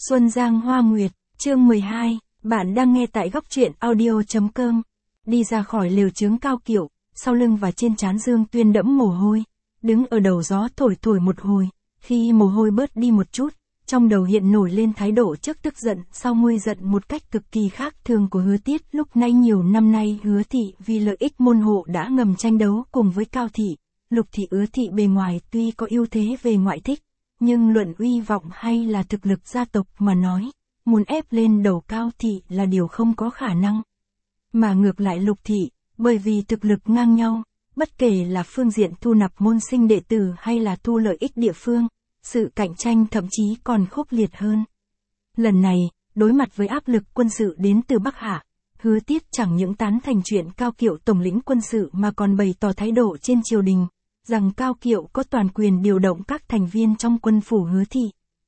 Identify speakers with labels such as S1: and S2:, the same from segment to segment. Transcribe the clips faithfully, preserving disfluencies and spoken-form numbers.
S1: Xuân Giang Hoa Nguyệt, chương mười hai, bạn đang nghe tại góc truyện audio.com. Đi ra khỏi lều chướng Cao Kiệu, sau lưng và trên trán Dương Tuyên đẫm mồ hôi, đứng ở đầu gió thổi thổi một hồi, khi mồ hôi bớt đi một chút, trong đầu hiện nổi lên thái độ trước tức giận sau nguôi giận một cách cực kỳ khác thường của Hứa Tiết. Lúc nay nhiều năm nay Hứa Thị vì lợi ích môn hộ đã ngầm tranh đấu cùng với Cao Thị, Lục Thị. Hứa Thị bề ngoài tuy có ưu thế về ngoại thích, nhưng luận uy vọng hay là thực lực gia tộc mà nói, muốn ép lên đầu Cao Thị là điều không có khả năng. Mà ngược lại Lục Thị, bởi vì thực lực ngang nhau, bất kể là phương diện thu nạp môn sinh đệ tử hay là thu lợi ích địa phương, sự cạnh tranh thậm chí còn khốc liệt hơn. Lần này, đối mặt với áp lực quân sự đến từ Bắc Hạ, Hứa Tiết chẳng những tán thành chuyện Cao Kiệu tổng lĩnh quân sự mà còn bày tỏ thái độ trên triều đình, rằng Cao Kiệu có toàn quyền điều động các thành viên trong quân phủ Hứa Thị.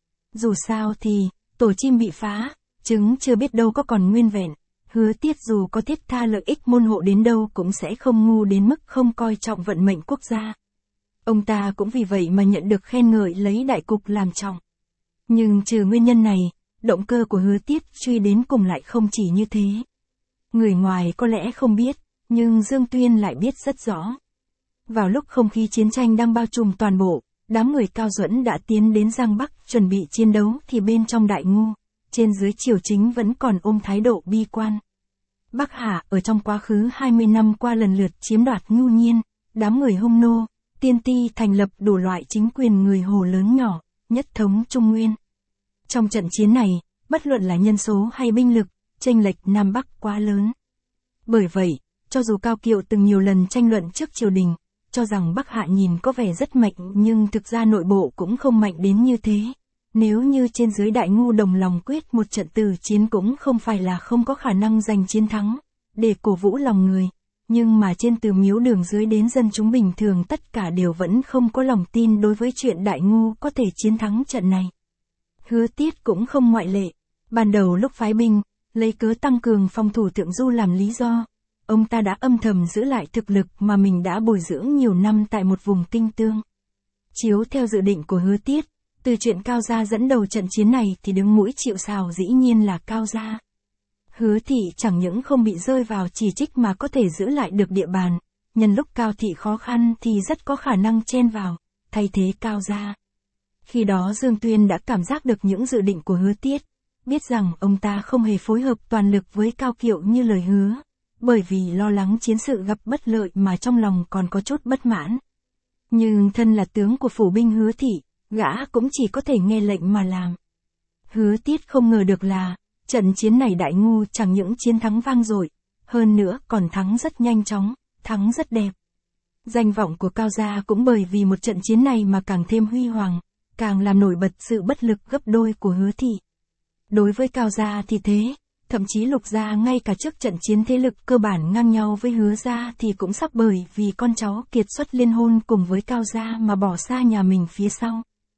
S1: Dù sao thì, tổ chim bị phá, trứng chưa biết đâu có còn nguyên vẹn, Hứa Tiết dù có thiết tha lợi ích môn hộ đến đâu cũng sẽ không ngu đến mức không coi trọng vận mệnh quốc gia. Ông ta cũng vì vậy mà nhận được khen ngợi lấy đại cục làm trọng. Nhưng trừ nguyên nhân này, động cơ của Hứa Tiết truy đến cùng lại không chỉ như thế. Người ngoài có lẽ không biết, nhưng Dương Tuyên lại biết rất rõ. Vào lúc không khí chiến tranh đang bao trùm toàn bộ, đám người Cao Duẫn đã tiến đến Giang Bắc chuẩn bị chiến đấu thì bên trong Đại Ngu, trên dưới triều chính vẫn còn ôm thái độ bi quan. Bắc Hạ ở trong quá khứ hai mươi năm qua lần lượt chiếm đoạt nhu nhiên, đám người Hung Nô, Tiên Ti thành lập đủ loại chính quyền người Hồ lớn nhỏ, nhất thống Trung Nguyên. Trong trận chiến này, bất luận là nhân số hay binh lực, chênh lệch Nam Bắc quá lớn. Bởi vậy, cho dù Cao Kiệu từng nhiều lần tranh luận trước triều đình, cho rằng Bắc Hạ nhìn có vẻ rất mạnh nhưng thực ra nội bộ cũng không mạnh đến như thế. Nếu như trên dưới Đại Ngu đồng lòng quyết một trận tử chiến cũng không phải là không có khả năng giành chiến thắng, để cổ vũ lòng người. Nhưng mà trên từ miếu đường dưới đến dân chúng bình thường tất cả đều vẫn không có lòng tin đối với chuyện Đại Ngu có thể chiến thắng trận này. Hứa Tiết cũng không ngoại lệ. Ban đầu lúc phái binh, lấy cớ tăng cường phòng thủ Thượng Du làm lý do, ông ta đã âm thầm giữ lại thực lực mà mình đã bồi dưỡng nhiều năm tại một vùng kinh tương. Chiếu theo dự định của Hứa Tiết, từ chuyện Cao Gia dẫn đầu trận chiến này thì đứng mũi chịu sào dĩ nhiên là Cao Gia. Hứa Thị chẳng những không bị rơi vào chỉ trích mà có thể giữ lại được địa bàn, nhân lúc Cao Thị khó khăn thì rất có khả năng chen vào, thay thế Cao Gia. Khi đó Dương Tuyên đã cảm giác được những dự định của Hứa Tiết, biết rằng ông ta không hề phối hợp toàn lực với Cao Kiệu như lời hứa, bởi vì lo lắng chiến sự gặp bất lợi mà trong lòng còn có chút bất mãn. Nhưng thân là tướng của phủ binh Hứa Thị, gã cũng chỉ có thể nghe lệnh mà làm. Hứa Tiết không ngờ được là, trận chiến này Đại Ngu chẳng những chiến thắng vang dội, hơn nữa còn thắng rất nhanh chóng, thắng rất đẹp. Danh vọng của Cao Gia cũng bởi vì một trận chiến này mà càng thêm huy hoàng, càng làm nổi bật sự bất lực gấp đôi của Hứa Thị. Đối với Cao Gia thì thế, thậm chí Lục Gia ngay cả trước trận chiến thế lực cơ bản ngang nhau với Hứa Gia thì cũng sắp bởi vì con cháu kiệt xuất liên hôn cùng với Cao Gia mà bỏ xa nhà mình phía sau.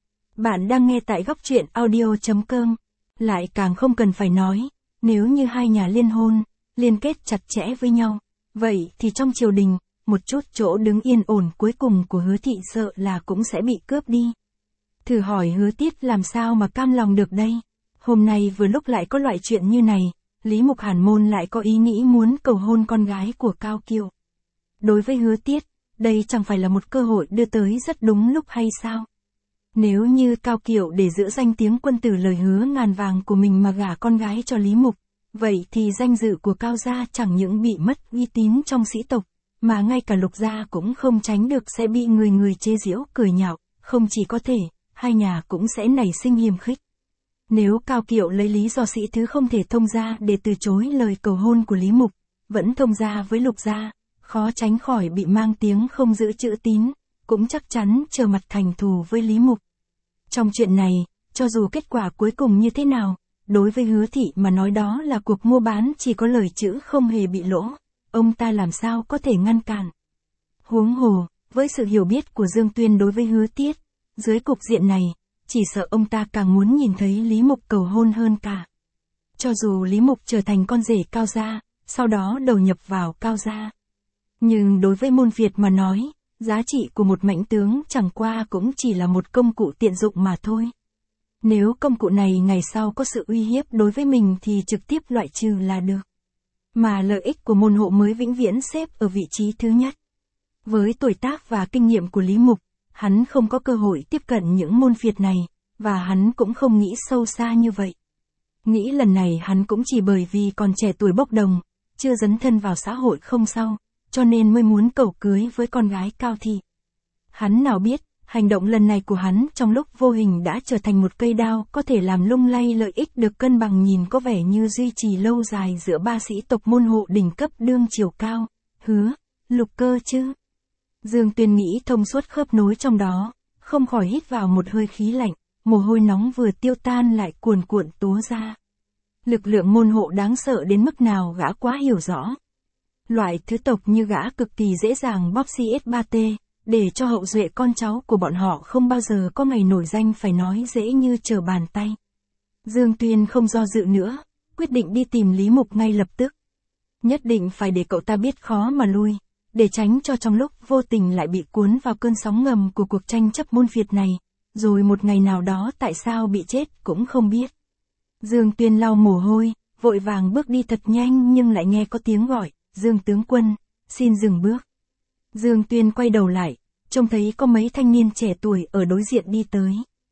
S1: Bạn đang nghe tại góc truyện audio.com. Lại càng không cần phải nói, nếu như hai nhà liên hôn, liên kết chặt chẽ với nhau, vậy thì trong triều đình, một chút chỗ đứng yên ổn cuối cùng của Hứa Thị sợ là cũng sẽ bị cướp đi. Thử hỏi Hứa Tiết làm sao mà cam lòng được đây? Hôm nay vừa lúc lại có loại chuyện như này, Lý Mục Hàn Môn lại có ý nghĩ muốn cầu hôn con gái của Cao Kiệu. Đối với Hứa Tiết, đây chẳng phải là một cơ hội đưa tới rất đúng lúc hay sao? Nếu như Cao Kiệu để giữ danh tiếng quân tử lời hứa ngàn vàng của mình mà gả con gái cho Lý Mục, vậy thì danh dự của Cao Gia chẳng những bị mất uy tín trong sĩ tộc, mà ngay cả Lục Gia cũng không tránh được sẽ bị người người chế giễu cười nhạo, không chỉ có thể, hai nhà cũng sẽ nảy sinh hiềm khích. Nếu Cao Kiệu lấy lý do sĩ thứ không thể thông gia để từ chối lời cầu hôn của Lý Mục, vẫn thông gia với Lục Gia, khó tránh khỏi bị mang tiếng không giữ chữ tín, cũng chắc chắn trở mặt thành thù với Lý Mục. Trong chuyện này, cho dù kết quả cuối cùng như thế nào, đối với Hứa Thị mà nói đó là cuộc mua bán chỉ có lời chữ không hề bị lỗ, ông ta làm sao có thể ngăn cản. Huống hồ, với sự hiểu biết của Dương Tuyên đối với Hứa Tiết, dưới cục diện này, chỉ sợ ông ta càng muốn nhìn thấy Lý Mục cầu hôn hơn cả. Cho dù Lý Mục trở thành con rể Cao Gia, sau đó đầu nhập vào Cao Gia. Nhưng đối với môn Việt mà nói, giá trị của một mãnh tướng chẳng qua cũng chỉ là một công cụ tiện dụng mà thôi. Nếu công cụ này ngày sau có sự uy hiếp đối với mình thì trực tiếp loại trừ là được. Mà lợi ích của môn hộ mới vĩnh viễn xếp ở vị trí thứ nhất. Với tuổi tác và kinh nghiệm của Lý Mục, hắn không có cơ hội tiếp cận những môn phiệt này, và hắn cũng không nghĩ sâu xa như vậy. Nghĩ lần này hắn cũng chỉ bởi vì còn trẻ tuổi bốc đồng, chưa dấn thân vào xã hội không sau, cho nên mới muốn cầu cưới với con gái Cao Thị. Hắn nào biết, hành động lần này của hắn trong lúc vô hình đã trở thành một cây đao có thể làm lung lay lợi ích được cân bằng nhìn có vẻ như duy trì lâu dài giữa ba sĩ tộc môn hộ đỉnh cấp đương triều Cao, Hứa, Lục Cơ chứ. Dương Tuyên nghĩ thông suốt khớp nối trong đó, không khỏi hít vào một hơi khí lạnh, mồ hôi nóng vừa tiêu tan lại cuồn cuộn túa ra. Lực lượng môn hộ đáng sợ đến mức nào gã quá hiểu rõ. Loại thứ tộc như gã cực kỳ dễ dàng bóp xê ét ba tê, để cho hậu duệ con cháu của bọn họ không bao giờ có ngày nổi danh phải nói dễ như trở bàn tay. Dương Tuyên không do dự nữa, quyết định đi tìm Lý Mục ngay lập tức. Nhất định phải để cậu ta biết khó mà lui, để tránh cho trong lúc vô tình lại bị cuốn vào cơn sóng ngầm của cuộc tranh chấp môn phiệt này, rồi một ngày nào đó tại sao bị chết cũng không biết. Dương Tuyên lau mồ hôi, vội vàng bước đi thật nhanh nhưng lại nghe có tiếng gọi, Dương tướng quân, xin dừng bước. Dương Tuyên quay đầu lại, trông thấy có mấy thanh niên trẻ tuổi ở đối diện đi tới.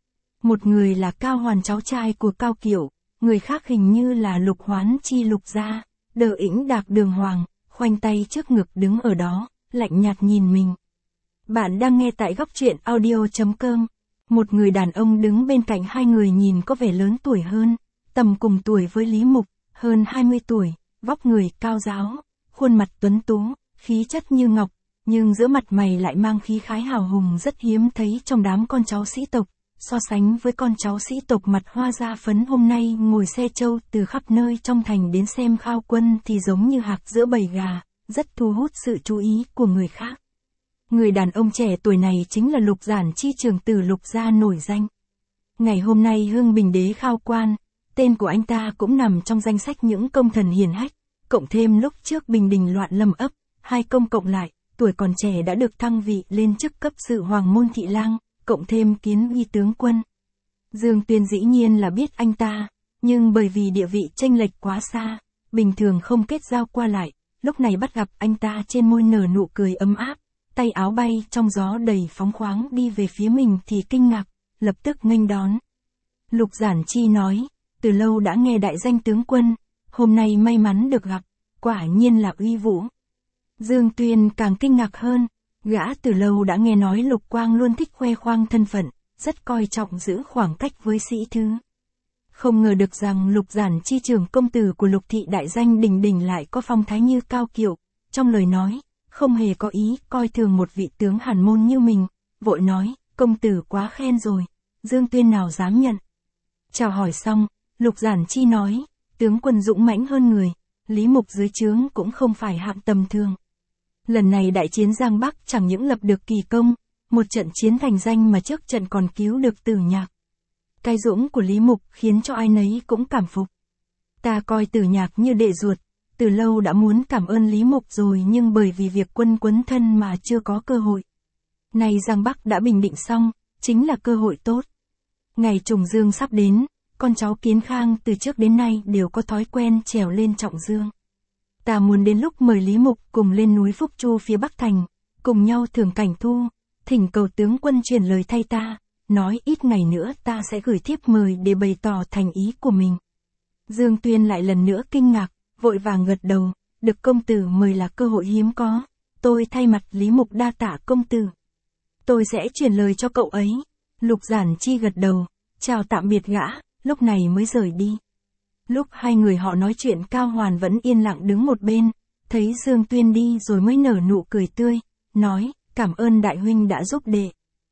S1: Một người là Cao Hoàn cháu trai của Cao Kiệu, người khác hình như là Lục Hoán Chi Lục gia, đờ ĩnh đạc đường hoàng, khoanh tay trước ngực đứng ở đó, lạnh nhạt nhìn mình. Bạn đang nghe tại góc truyện audio chấm com. Một người đàn ông đứng bên cạnh hai người nhìn có vẻ lớn tuổi hơn, tầm cùng tuổi với Lý Mục, hơn hai mươi tuổi, vóc người cao ráo, khuôn mặt tuấn tú, khí chất như ngọc, nhưng giữa mặt mày lại mang khí khái hào hùng rất hiếm thấy trong đám con cháu sĩ tộc. So sánh với con cháu sĩ tộc mặt hoa da phấn hôm nay ngồi xe trâu từ khắp nơi trong thành đến xem khao quân thì giống như hạc giữa bầy gà, rất thu hút sự chú ý của người khác. Người đàn ông trẻ tuổi này chính là Lục Giản Chi trưởng tử Lục gia nổi danh. Ngày hôm nay Hưng Bình Đế khao quan, tên của anh ta cũng nằm trong danh sách những công thần hiển hách, cộng thêm lúc trước Bình Đình loạn lâm ấp, hai công cộng lại, tuổi còn trẻ đã được thăng vị lên chức cấp sự hoàng môn thị lang, cộng thêm kiến uy tướng quân. Dương Tuyên dĩ nhiên là biết anh ta, nhưng bởi vì địa vị chênh lệch quá xa, bình thường không kết giao qua lại, lúc này bắt gặp anh ta trên môi nở nụ cười ấm áp, tay áo bay trong gió đầy phóng khoáng đi về phía mình thì kinh ngạc, lập tức nghênh đón. Lục Giản Chi nói, từ lâu đã nghe đại danh tướng quân, hôm nay may mắn được gặp, quả nhiên là uy vũ. Dương Tuyên càng kinh ngạc hơn, gã từ lâu đã nghe nói Lục Quang luôn thích khoe khoang thân phận, rất coi trọng giữ khoảng cách với sĩ thứ. Không ngờ được rằng Lục Giản Chi trưởng công tử của Lục thị đại danh đình đình lại có phong thái như Cao Kiệu, trong lời nói, không hề có ý coi thường một vị tướng hàn môn như mình, vội nói, công tử quá khen rồi, Dương Tuyên nào dám nhận. Chào hỏi xong, Lục Giản Chi nói, tướng quân dũng mãnh hơn người, Lý Mục dưới trướng cũng không phải hạng tầm thường. Lần này đại chiến Giang Bắc chẳng những lập được kỳ công, một trận chiến thành danh mà trước trận còn cứu được Tử Nhạc. Cái dũng của Lý Mục khiến cho ai nấy cũng cảm phục. Ta coi Tử Nhạc như đệ ruột, từ lâu đã muốn cảm ơn Lý Mục rồi nhưng bởi vì việc quân quấn thân mà chưa có cơ hội. Nay Giang Bắc đã bình định xong, chính là cơ hội tốt. Ngày trùng dương sắp đến, con cháu Kiến Khang từ trước đến nay đều có thói quen trèo lên trọng dương. Ta muốn đến lúc mời Lý Mục cùng lên núi Phúc Chu phía Bắc Thành, cùng nhau thưởng cảnh thu, thỉnh cầu tướng quân truyền lời thay ta, nói ít ngày nữa ta sẽ gửi thiếp mời để bày tỏ thành ý của mình. Dương Tuyên lại lần nữa kinh ngạc, vội vàng gật đầu, được công tử mời là cơ hội hiếm có, tôi thay mặt Lý Mục đa tạ công tử. Tôi sẽ truyền lời cho cậu ấy. Lục Giản Chi gật đầu, chào tạm biệt gã, lúc này mới rời đi. Lúc hai người họ nói chuyện Cao Hoàn vẫn yên lặng đứng một bên, thấy Dương Tuyên đi rồi mới nở nụ cười tươi, nói, cảm ơn đại huynh đã giúp đệ.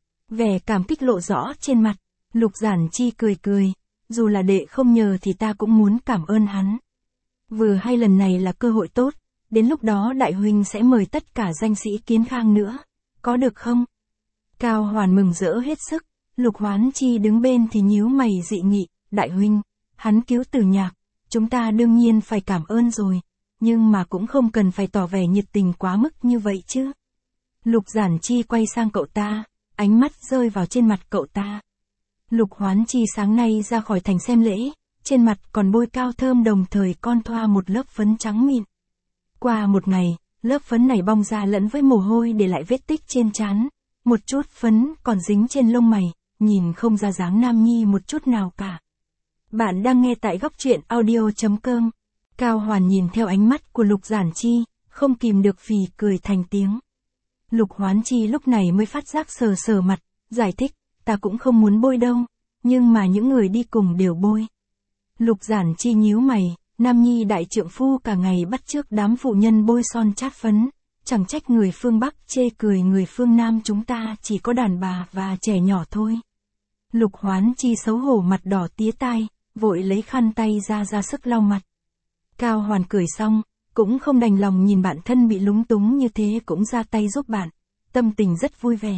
S1: Vẻ cảm kích lộ rõ trên mặt, Lục Giản Chi cười cười, dù là đệ không nhờ thì ta cũng muốn cảm ơn hắn. Vừa hay lần này là cơ hội tốt, đến lúc đó đại huynh sẽ mời tất cả danh sĩ Kiến Khang nữa, có được không? Cao Hoàn mừng rỡ hết sức, Lục Hoán Chi đứng bên thì nhíu mày dị nghị, đại huynh, hắn cứu Tử Nhạc, chúng ta đương nhiên phải cảm ơn rồi, nhưng mà cũng không cần phải tỏ vẻ nhiệt tình quá mức như vậy chứ. Lục Giản Chi quay sang cậu ta, ánh mắt rơi vào trên mặt cậu ta. Lục Hoán Chi sáng nay ra khỏi thành xem lễ, trên mặt còn bôi cao thơm đồng thời con thoa một lớp phấn trắng mịn. Qua một ngày, lớp phấn này bong ra lẫn với mồ hôi để lại vết tích trên trán, một chút phấn còn dính trên lông mày, nhìn không ra dáng nam nhi một chút nào cả. Bạn đang nghe tại góc truyện audio chấm com. Cao Hoàn nhìn theo ánh mắt của Lục Giản Chi, không kìm được phì cười thành tiếng. Lục Hoán Chi lúc này mới phát giác sờ sờ mặt, giải thích, ta cũng không muốn bôi đâu, nhưng mà những người đi cùng đều bôi. Lục Giản Chi nhíu mày, nam nhi đại trượng phu cả ngày bắt chước đám phụ nhân bôi son chát phấn, chẳng trách người phương Bắc chê cười người phương Nam chúng ta chỉ có đàn bà và trẻ nhỏ thôi. Lục Hoán Chi xấu hổ mặt đỏ tía tai, vội lấy khăn tay ra ra sức lau mặt. Cao Hoàn cười xong, cũng không đành lòng nhìn bạn thân bị lúng túng như thế cũng ra tay giúp bạn, tâm tình rất vui vẻ.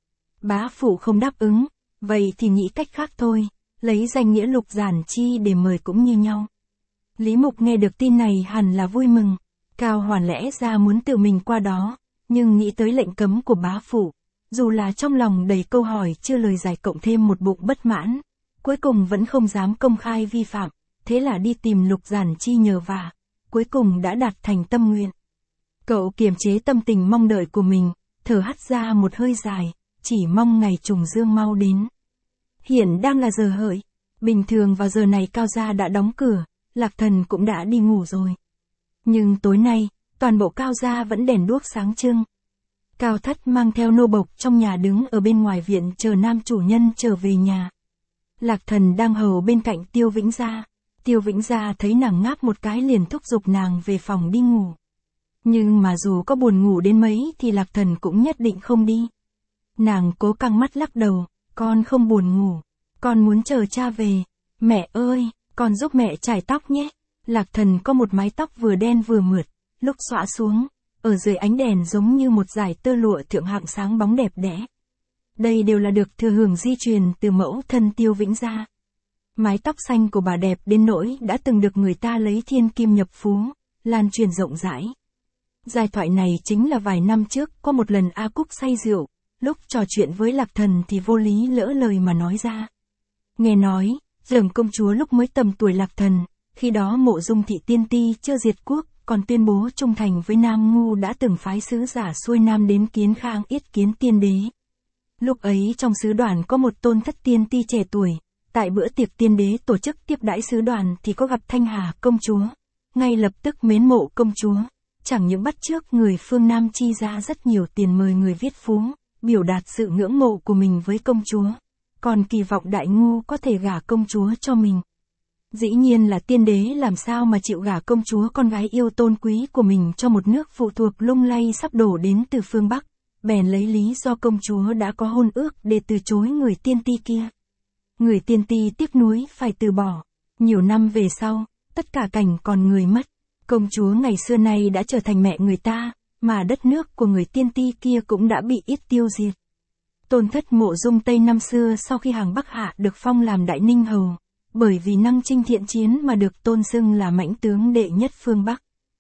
S1: Bá phụ không đáp ứng, vậy thì nghĩ cách khác thôi, lấy danh nghĩa Lục Giản Chi để mời cũng như nhau. Lý Mục nghe được tin này hẳn là vui mừng, Cao Hoàn lẽ ra muốn tự mình qua đó, nhưng nghĩ tới lệnh cấm của bá phụ, dù là trong lòng đầy câu hỏi chưa lời giải cộng thêm một bụng bất mãn, cuối cùng vẫn không dám công khai vi phạm, thế là đi tìm Lục Giản Chi nhờ vả, cuối cùng đã đạt thành tâm nguyện. Cậu kiềm chế tâm tình mong đợi của mình, thở hắt ra một hơi dài, chỉ mong ngày trùng dương mau đến. Hiện đang là giờ hợi, bình thường vào giờ này Cao gia đã đóng cửa, Lạc Thần cũng đã đi ngủ rồi. Nhưng tối nay, toàn bộ Cao gia vẫn đèn đuốc sáng trưng. Cao Thất mang theo nô bộc trong nhà đứng ở bên ngoài viện chờ nam chủ nhân trở về nhà. Lạc Thần đang hầu bên cạnh Tiêu Vĩnh Gia. Tiêu Vĩnh Gia thấy nàng ngáp một cái liền thúc giục nàng về phòng đi ngủ. Nhưng mà dù có buồn ngủ đến mấy thì Lạc Thần cũng nhất định không đi. Nàng cố căng mắt lắc đầu, con không buồn ngủ, con muốn chờ cha về. Mẹ ơi, con giúp mẹ chải tóc nhé. Lạc Thần có một mái tóc vừa đen vừa mượt, lúc xõa xuống, ở dưới ánh đèn giống như một dải tơ lụa thượng hạng sáng bóng đẹp đẽ. Đây đều là được thừa hưởng di truyền từ mẫu thân Tiêu Vĩnh Gia. Mái tóc xanh của bà đẹp đến nỗi đã từng được người ta lấy thiên kim nhập phú, lan truyền rộng rãi. Giai thoại này chính là vài năm trước có một lần A Cúc say rượu, lúc trò chuyện với Lạc Thần thì vô lý lỡ lời mà nói ra. Nghe nói, Dởm công chúa lúc mới tầm tuổi Lạc Thần, khi đó Mộ Dung thị tiên ti chưa diệt quốc, còn tuyên bố trung thành với Nam Ngu đã từng phái sứ giả xuôi Nam đến kiến khang yết kiến tiên đế. Lúc ấy trong sứ đoàn có một tôn thất tiên ti trẻ tuổi, tại bữa tiệc tiên đế tổ chức tiếp đãi sứ đoàn thì có gặp Thanh Hà công chúa, ngay lập tức mến mộ công chúa, chẳng những bắt chước người phương Nam chi ra rất nhiều tiền mời người viết phú, biểu đạt sự ngưỡng mộ của mình với công chúa, còn kỳ vọng Đại Ngu có thể gả công chúa cho mình. Dĩ nhiên là tiên đế làm sao mà chịu gả công chúa con gái yêu tôn quý của mình cho một nước phụ thuộc lung lay sắp đổ đến từ phương Bắc, bèn lấy lý do công chúa đã có hôn ước để từ chối người tiên ti kia. Người tiên ti tiếc nuối phải từ bỏ. Nhiều năm về sau, tất cả cảnh còn người mất. Công chúa ngày xưa nay đã trở thành mẹ người ta, mà đất nước của người tiên ti kia cũng đã bị ít tiêu diệt. Tôn thất Mộ Dung Tây năm xưa sau khi hàng Bắc Hạ được phong làm Đại Ninh Hầu, bởi vì năng chinh thiện chiến mà được tôn xưng là mãnh tướng đệ nhất phương Bắc.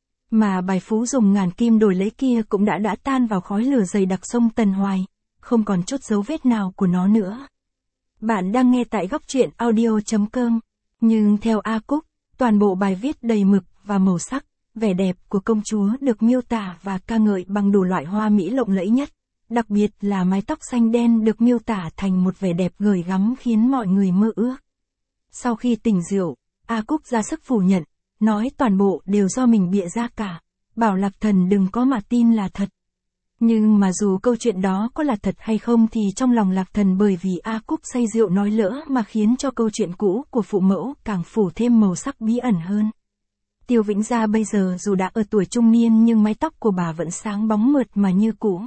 S1: Mà bài phú dùng ngàn kim đổi lấy kia cũng đã đã tan vào khói lửa dày đặc sông Tần Hoài, không còn chút dấu vết nào của nó nữa. Bạn đang nghe tại góc truyện audio chấm com. Nhưng theo A Cúc, toàn bộ bài viết đầy mực và màu sắc, vẻ đẹp của công chúa được miêu tả và ca ngợi bằng đủ loại hoa mỹ lộng lẫy nhất. Đặc biệt là mái tóc xanh đen được miêu tả thành một vẻ đẹp gợi gắm khiến mọi người mơ ước. Sau khi tỉnh rượu, A Cúc ra sức phủ nhận, nói toàn bộ đều do mình bịa ra cả, bảo Lạc Thần đừng có mà tin là thật. Nhưng mà dù câu chuyện đó có là thật hay không thì trong lòng Lạc Thần bởi vì A Cúc say rượu nói lỡ mà khiến cho câu chuyện cũ của phụ mẫu càng phủ thêm màu sắc bí ẩn hơn. Tiêu Vĩnh Gia bây giờ dù đã ở tuổi trung niên nhưng mái tóc của bà vẫn sáng bóng mượt mà như cũ.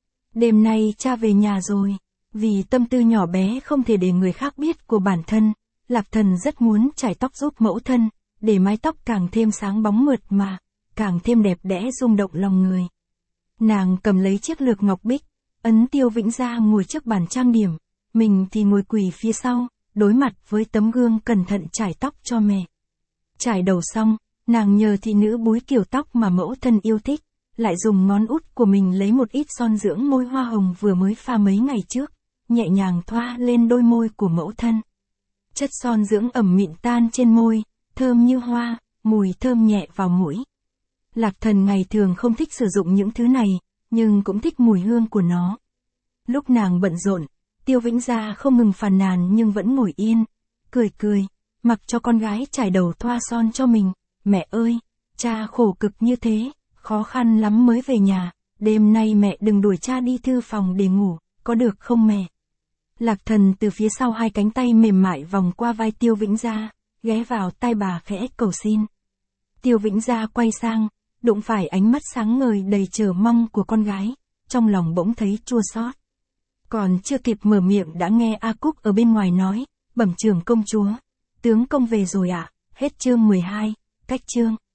S1: Đêm nay cha về nhà rồi, vì tâm tư nhỏ bé không thể để người khác biết của bản thân, Lạc Thần rất muốn chải tóc giúp mẫu thân, để mái tóc càng thêm sáng bóng mượt mà, càng thêm đẹp đẽ rung động lòng người. Nàng cầm lấy chiếc lược ngọc bích, ấn Tiêu Vĩnh Gia ngồi trước bàn trang điểm, mình thì ngồi quỳ phía sau, đối mặt với tấm gương cẩn thận chải tóc cho mẹ. Chải đầu xong, nàng nhờ thị nữ búi kiểu tóc mà mẫu thân yêu thích, lại dùng ngón út của mình lấy một ít son dưỡng môi hoa hồng vừa mới pha mấy ngày trước, nhẹ nhàng thoa lên đôi môi của mẫu thân. Chất son dưỡng ẩm mịn tan trên môi, thơm như hoa, mùi thơm nhẹ vào mũi. Lạc Thần ngày thường không thích sử dụng những thứ này, nhưng cũng thích mùi hương của nó. Lúc nàng bận rộn, Tiêu Vĩnh Gia không ngừng phàn nàn nhưng vẫn ngồi yên, cười cười, mặc cho con gái trải đầu thoa son cho mình. Mẹ ơi, cha khổ cực như thế, khó khăn lắm mới về nhà, đêm nay mẹ đừng đuổi cha đi thư phòng để ngủ, có được không mẹ? Lạc Thần từ phía sau hai cánh tay mềm mại vòng qua vai Tiêu Vĩnh Gia, ghé vào tai bà khẽ cầu xin. Tiêu Vĩnh Gia quay sang, đụng phải ánh mắt sáng ngời đầy chờ mong của con gái, trong lòng bỗng thấy chua xót. Còn chưa kịp mở miệng đã nghe A Cúc ở bên ngoài nói, bẩm trưởng công chúa, tướng công về rồi ạ. Hết chương mười hai, cách chương.